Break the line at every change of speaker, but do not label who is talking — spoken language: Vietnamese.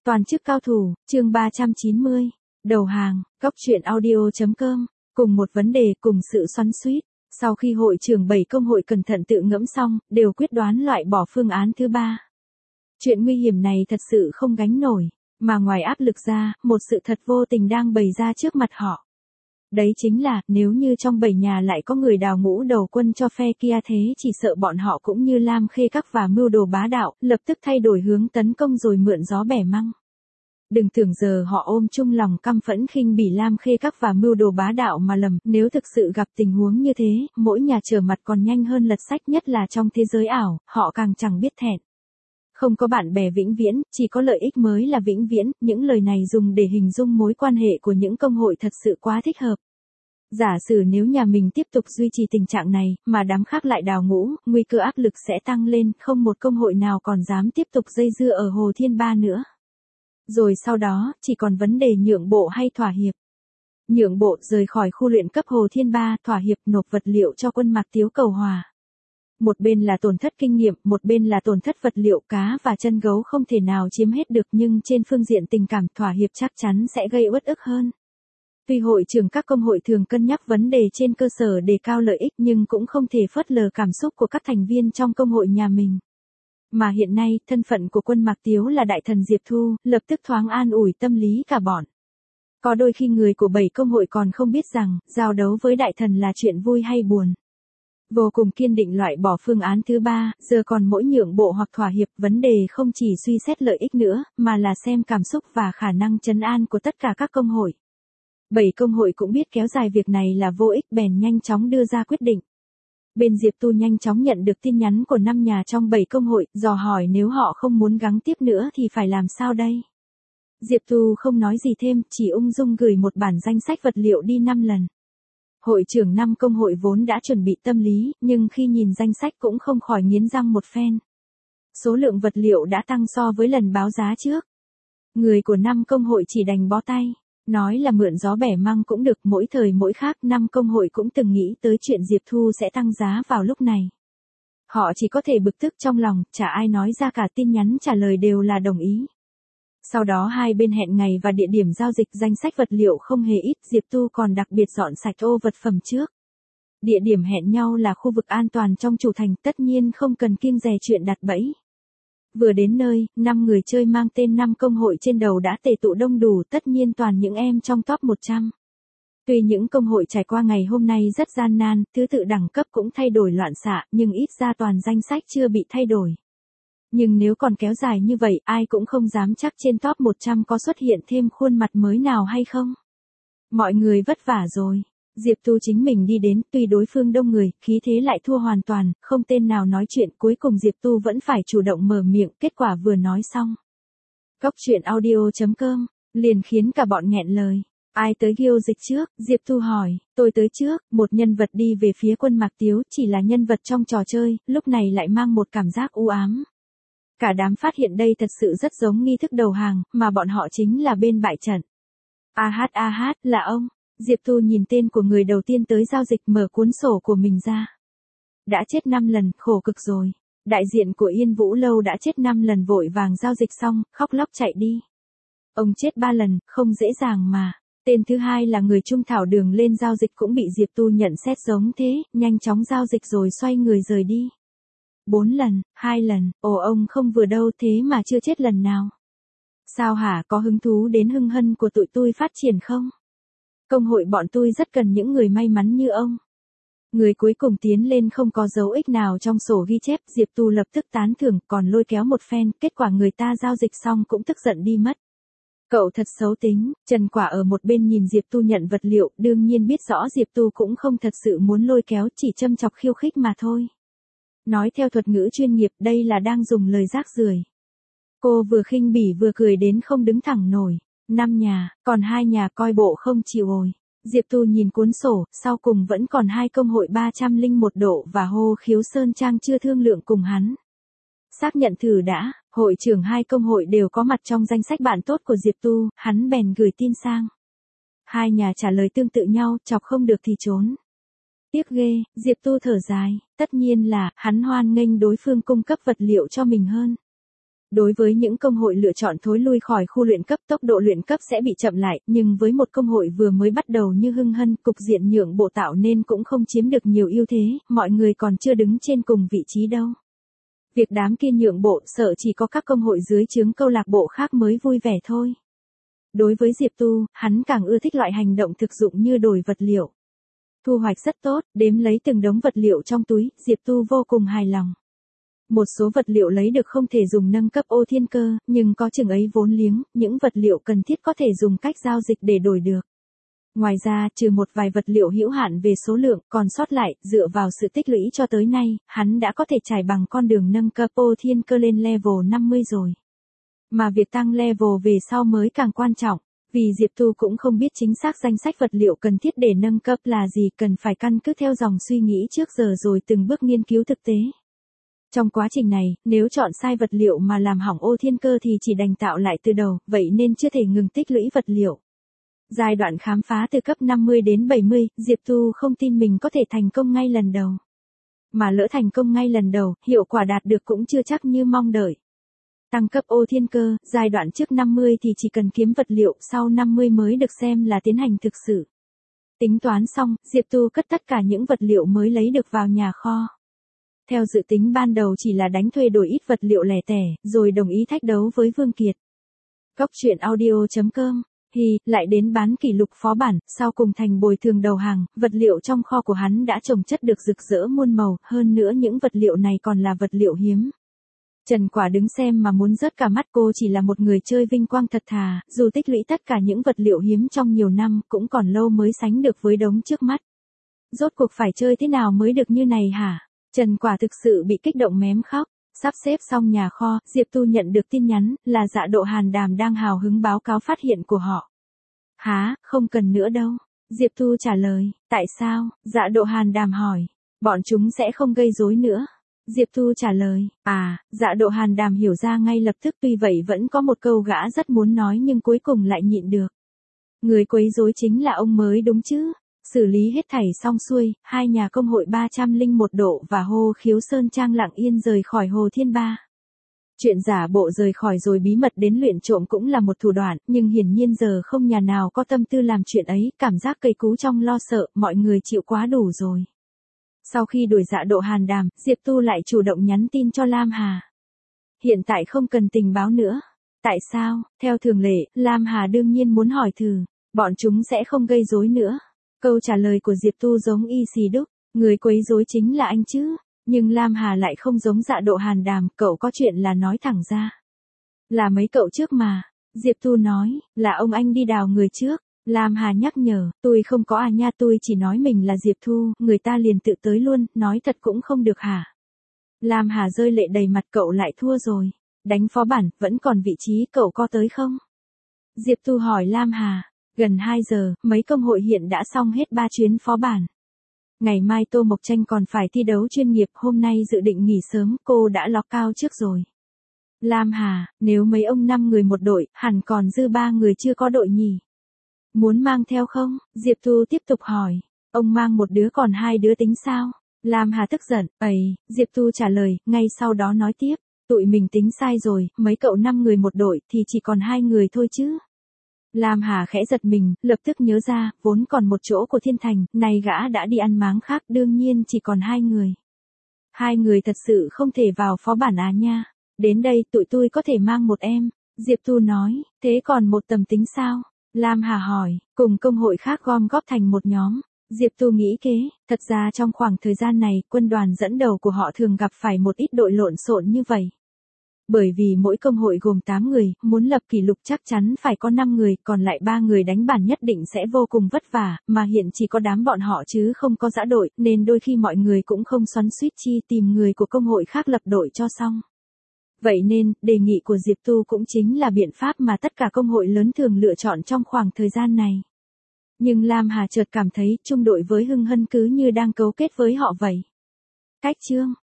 Toàn chức cao thủ, chương 390. Đầu hàng, góc truyện audio.com. Cùng một vấn đề, cùng sự xoắn xuýt. Sau khi hội trưởng 7 công hội cẩn thận tự ngẫm xong, đều quyết đoán loại bỏ phương án thứ 3. Chuyện nguy hiểm này thật sự không gánh nổi, mà ngoài áp lực ra, một sự thật vô tình đang bày ra trước mặt họ. Đấy chính là, nếu như trong 7 nhà lại có người đào ngũ đầu quân cho phe kia thế chỉ sợ bọn họ cũng như Lam Khê Các và mưu đồ bá đạo, lập tức thay đổi hướng tấn công rồi mượn gió bẻ măng. Đừng tưởng giờ họ ôm chung lòng căm phẫn khinh bỉ Lam Khê Các và mưu đồ bá đạo mà lầm, nếu thực sự gặp tình huống như thế, mỗi nhà trở mặt còn nhanh hơn lật sách, nhất là trong thế giới ảo, họ càng chẳng biết thẹn. Không có bạn bè vĩnh viễn, chỉ có lợi ích mới là vĩnh viễn, những lời này dùng để hình dung mối quan hệ của những công hội thật sự quá thích hợp. Giả sử nếu nhà mình tiếp tục duy trì tình trạng này, mà đám khác lại đào ngũ, nguy cơ áp lực sẽ tăng lên, không một công hội nào còn dám tiếp tục dây dưa ở Hồ Thiên Ba nữa. Rồi sau đó, chỉ còn vấn đề nhượng bộ hay thỏa hiệp. Nhượng bộ rời khỏi khu luyện cấp Hồ Thiên Ba, thỏa hiệp nộp vật liệu cho quân Mạc Tiếu cầu hòa. Một bên là tổn thất kinh nghiệm, một bên là tổn thất vật liệu, cá và chân gấu không thể nào chiếm hết được, nhưng trên phương diện tình cảm thỏa hiệp chắc chắn sẽ gây uất ức hơn. Tuy hội trưởng các công hội thường cân nhắc vấn đề trên cơ sở đề cao lợi ích nhưng cũng không thể phớt lờ cảm xúc của các thành viên trong công hội nhà mình. Mà hiện nay, thân phận của quân Mạc Tiếu là đại thần Diệp Thu, lập tức thoáng an ủi tâm lý cả bọn. Có đôi khi người của 7 công hội còn không biết rằng, giao đấu với đại thần là chuyện vui hay buồn. Vô cùng kiên định loại bỏ phương án thứ 3, giờ còn mỗi nhượng bộ hoặc thỏa hiệp, vấn đề không chỉ suy xét lợi ích nữa, mà là xem cảm xúc và khả năng trấn an của tất cả các công hội. 7 công hội cũng biết kéo dài việc này là vô ích bèn nhanh chóng đưa ra quyết định. Bên Diệp Tu nhanh chóng nhận được tin nhắn của 5 nhà trong 7 công hội, dò hỏi nếu họ không muốn gắng tiếp nữa thì phải làm sao đây. Diệp Tu không nói gì thêm, chỉ ung dung gửi một bản danh sách vật liệu đi 5 lần. Hội trưởng 5 công hội vốn đã chuẩn bị tâm lý, nhưng khi nhìn danh sách cũng không khỏi nghiến răng một phen. Số lượng vật liệu đã tăng so với lần báo giá trước. Người của 5 công hội chỉ đành bó tay. Nói là mượn gió bẻ măng cũng được, mỗi thời mỗi khác, 5 công hội cũng từng nghĩ tới chuyện Diệp Thu sẽ tăng giá vào lúc này. Họ chỉ có thể bực tức trong lòng, chả ai nói ra cả, tin nhắn trả lời đều là đồng ý. Sau đó hai bên hẹn ngày và địa điểm giao dịch, danh sách vật liệu không hề ít, Diệp Tu còn đặc biệt dọn sạch ô vật phẩm trước. Địa điểm hẹn nhau là khu vực an toàn trong chủ thành, tất nhiên không cần kiêng dè chuyện đặt bẫy. Vừa đến nơi, 5 người chơi mang tên 5 công hội trên đầu đã tề tụ đông đủ, tất nhiên toàn những em trong top 100. Tuy những công hội trải qua ngày hôm nay rất gian nan, thứ tự đẳng cấp cũng thay đổi loạn xạ, nhưng ít ra toàn danh sách chưa bị thay đổi. Nhưng nếu còn kéo dài như vậy, ai cũng không dám chắc trên top 100 có xuất hiện thêm khuôn mặt mới nào hay không. Mọi người vất vả rồi. Diệp Tu chính mình đi đến, tuy đối phương đông người, khí thế lại thua hoàn toàn, không tên nào nói chuyện, cuối cùng Diệp Tu vẫn phải chủ động mở miệng, kết quả vừa nói xong. Góc truyện audio.com, liền khiến cả bọn nghẹn lời. Ai tới ghiêu dịch trước? Diệp Tu hỏi. Tôi tới trước, một nhân vật đi về phía quân Mạc Tiếu, chỉ là nhân vật trong trò chơi, lúc này lại mang một cảm giác u ám. Cả đám phát hiện đây thật sự rất giống nghi thức đầu hàng, mà bọn họ chính là bên bại trận. Là ông. Diệp Tu nhìn tên của người đầu tiên tới giao dịch, mở cuốn sổ của mình ra. Đã chết 5 lần, khổ cực rồi. Đại diện của Yên Vũ Lâu đã chết 5 lần, vội vàng giao dịch xong, khóc lóc chạy đi. Ông chết 3 lần, không dễ dàng mà. Tên thứ hai là người trung thảo đường lên giao dịch cũng bị Diệp Tu nhận xét giống thế, nhanh chóng giao dịch rồi xoay người rời đi. 4 lần, 2 lần, ông không vừa đâu thế mà chưa chết lần nào. Sao hả, có hứng thú đến hưng hân của tụi tôi phát triển không? Công hội bọn tôi rất cần những người may mắn như ông. Người cuối cùng tiến lên không có dấu ích nào trong sổ ghi chép, Diệp Tu lập tức tán thưởng, còn lôi kéo một phen, kết quả người ta giao dịch xong cũng tức giận đi mất. Cậu thật xấu tính. Trần Quả ở một bên nhìn Diệp Tu nhận vật liệu, đương nhiên biết rõ Diệp Tu cũng không thật sự muốn lôi kéo, chỉ châm chọc khiêu khích mà thôi. Nói theo thuật ngữ chuyên nghiệp, đây là đang dùng lời rác rưởi. Cô vừa khinh bỉ vừa cười đến không đứng thẳng nổi. 5 nhà, còn 2 nhà coi bộ không chịu ồi. Diệp Tu nhìn cuốn sổ, sau cùng vẫn còn 2 công hội 301 độ và Hô Khiếu Sơn Trang chưa thương lượng cùng hắn. Xác nhận thử đã, hội trưởng 2 công hội đều có mặt trong danh sách bạn tốt của Diệp Tu, hắn bèn gửi tin sang. 2 nhà trả lời tương tự nhau, chọc không được thì trốn. Tiếc ghê, Diệp Tu thở dài, tất nhiên là, hắn hoan nghênh đối phương cung cấp vật liệu cho mình hơn. Đối với những công hội lựa chọn thối lui khỏi khu luyện cấp, tốc độ luyện cấp sẽ bị chậm lại, nhưng với một công hội vừa mới bắt đầu như Hưng Hân, cục diện nhượng bộ tạo nên cũng không chiếm được nhiều ưu thế, mọi người còn chưa đứng trên cùng vị trí đâu. Việc đám kia nhượng bộ sợ chỉ có các công hội dưới trướng câu lạc bộ khác mới vui vẻ thôi. Đối với Diệp Tu, hắn càng ưa thích loại hành động thực dụng như đổi vật liệu. Thu hoạch rất tốt, đếm lấy từng đống vật liệu trong túi, Diệp Tu vô cùng hài lòng. Một số vật liệu lấy được không thể dùng nâng cấp ô thiên cơ, nhưng có chừng ấy vốn liếng, những vật liệu cần thiết có thể dùng cách giao dịch để đổi được. Ngoài ra, trừ một vài vật liệu hữu hạn về số lượng, còn sót lại, dựa vào sự tích lũy cho tới nay, hắn đã có thể trải bằng con đường nâng cấp ô thiên cơ lên level 50 rồi. Mà việc tăng level về sau mới càng quan trọng, vì Diệp Tu cũng không biết chính xác danh sách vật liệu cần thiết để nâng cấp là gì, cần phải căn cứ theo dòng suy nghĩ trước giờ rồi từng bước nghiên cứu thực tế. Trong quá trình này, nếu chọn sai vật liệu mà làm hỏng ô thiên cơ thì chỉ đành tạo lại từ đầu, vậy nên chưa thể ngừng tích lũy vật liệu. Giai đoạn khám phá từ cấp 50 đến 70, Diệp Tu không tin mình có thể thành công ngay lần đầu. Mà lỡ thành công ngay lần đầu, hiệu quả đạt được cũng chưa chắc như mong đợi. Tăng cấp ô thiên cơ, giai đoạn trước 50 thì chỉ cần kiếm vật liệu, sau 50 mới được xem là tiến hành thực sự. Tính toán xong, Diệp Tu cất tất cả những vật liệu mới lấy được vào nhà kho. Theo dự tính ban đầu chỉ là đánh thuê đổi ít vật liệu lẻ tẻ, rồi đồng ý thách đấu với Vương Kiệt. Cóc truyện audio.com, lại đến bán kỷ lục phó bản, sau cùng thành bồi thường đầu hàng, vật liệu trong kho của hắn đã trồng chất được rực rỡ muôn màu, hơn nữa những vật liệu này còn là vật liệu hiếm. Trần Quả đứng xem mà muốn rớt cả mắt, cô chỉ là một người chơi vinh quang thật thà, dù tích lũy tất cả những vật liệu hiếm trong nhiều năm, cũng còn lâu mới sánh được với đống trước mắt. Rốt cuộc phải chơi thế nào mới được như này hả? Trần Quả thực sự bị kích động mém khóc. Sắp xếp xong nhà kho, Diệp Tu nhận được tin nhắn, là Dạ Độ Hàn Đàm đang hào hứng báo cáo phát hiện của họ. Hả, không cần nữa đâu. Diệp Tu trả lời, tại sao? Dạ Độ Hàn Đàm hỏi. Bọn chúng sẽ không gây rối nữa. Diệp Tu trả lời, Dạ Độ Hàn Đàm hiểu ra ngay lập tức, tuy vậy vẫn có một câu gã rất muốn nói nhưng cuối cùng lại nhịn được. Người quấy rối chính là ông mới đúng chứ? Xử lý hết thảy xong xuôi, hai nhà công hội 301 độ và Hô Khiếu Sơn Trang lặng yên rời khỏi Hồ Thiên Ba. Chuyện giả bộ rời khỏi rồi bí mật đến luyện trộm cũng là một thủ đoạn, nhưng hiển nhiên giờ không nhà nào có tâm tư làm chuyện ấy, cảm giác cây cú trong lo sợ, mọi người chịu quá đủ rồi. Sau khi đuổi Dạ Độ Hàn Đàm, Diệp Tu lại chủ động nhắn tin cho Lam Hà. Hiện tại không cần tình báo nữa. Tại sao? Theo thường lệ, Lam Hà đương nhiên muốn hỏi thử, bọn chúng sẽ không gây rối nữa. Câu trả lời của Diệp Tu giống y xì đúc, người quấy rối chính là anh chứ. Nhưng Lam Hà lại không giống Dạ Độ Hàn Đàm, cậu có chuyện là nói thẳng ra. Là mấy cậu trước mà. Diệp Tu nói, là ông anh đi đào người trước. Lam Hà nhắc nhở, tôi không có nha, tôi chỉ nói mình là Diệp Thu, người ta liền tự tới luôn, nói thật cũng không được hả? Lam Hà rơi lệ đầy mặt, cậu lại thua rồi. Đánh phó bản, vẫn còn vị trí, cậu có tới không? Diệp Tu hỏi Lam Hà, gần 2 giờ, mấy công hội hiện đã xong hết 3 chuyến phó bản. Ngày mai Tô Mộc Tranh còn phải thi đấu chuyên nghiệp, hôm nay dự định nghỉ sớm, cô đã log cao trước rồi. Lam Hà, nếu mấy ông 5 người một đội, hẳn còn dư 3 người chưa có đội nhỉ? Muốn mang theo không? Diệp Thu tiếp tục hỏi. Ông mang một đứa còn 2 đứa tính sao? Lam Hà tức giận, Diệp Thu trả lời, ngay sau đó nói tiếp. Tụi mình tính sai rồi, mấy cậu 5 người một đội thì chỉ còn 2 người thôi chứ. Lam Hà khẽ giật mình, lập tức nhớ ra, vốn còn một chỗ của Thiên Thành, này gã đã đi ăn máng khác, đương nhiên chỉ còn 2 người. 2 người thật sự không thể vào phó bản nha. Đến đây tụi tôi có thể mang một em. Diệp Thu nói, thế còn một tầm tính sao? Lam Hà hỏi, cùng công hội khác gom góp thành một nhóm. Diệp Tu nghĩ kế, thật ra trong khoảng thời gian này, quân đoàn dẫn đầu của họ thường gặp phải một ít đội lộn xộn như vậy. Bởi vì mỗi công hội gồm 8 người, muốn lập kỷ lục chắc chắn phải có 5 người, còn lại 3 người đánh bản nhất định sẽ vô cùng vất vả, mà hiện chỉ có đám bọn họ chứ không có dã đội, nên đôi khi mọi người cũng không xoắn xuýt chi tìm người của công hội khác lập đội cho xong. Vậy nên, đề nghị của Diệp Tu cũng chính là biện pháp mà tất cả công hội lớn thường lựa chọn trong khoảng thời gian này. Nhưng Lam Hà chợt cảm thấy chung đội với Hưng Hân cứ như đang cấu kết với họ vậy. Cách chương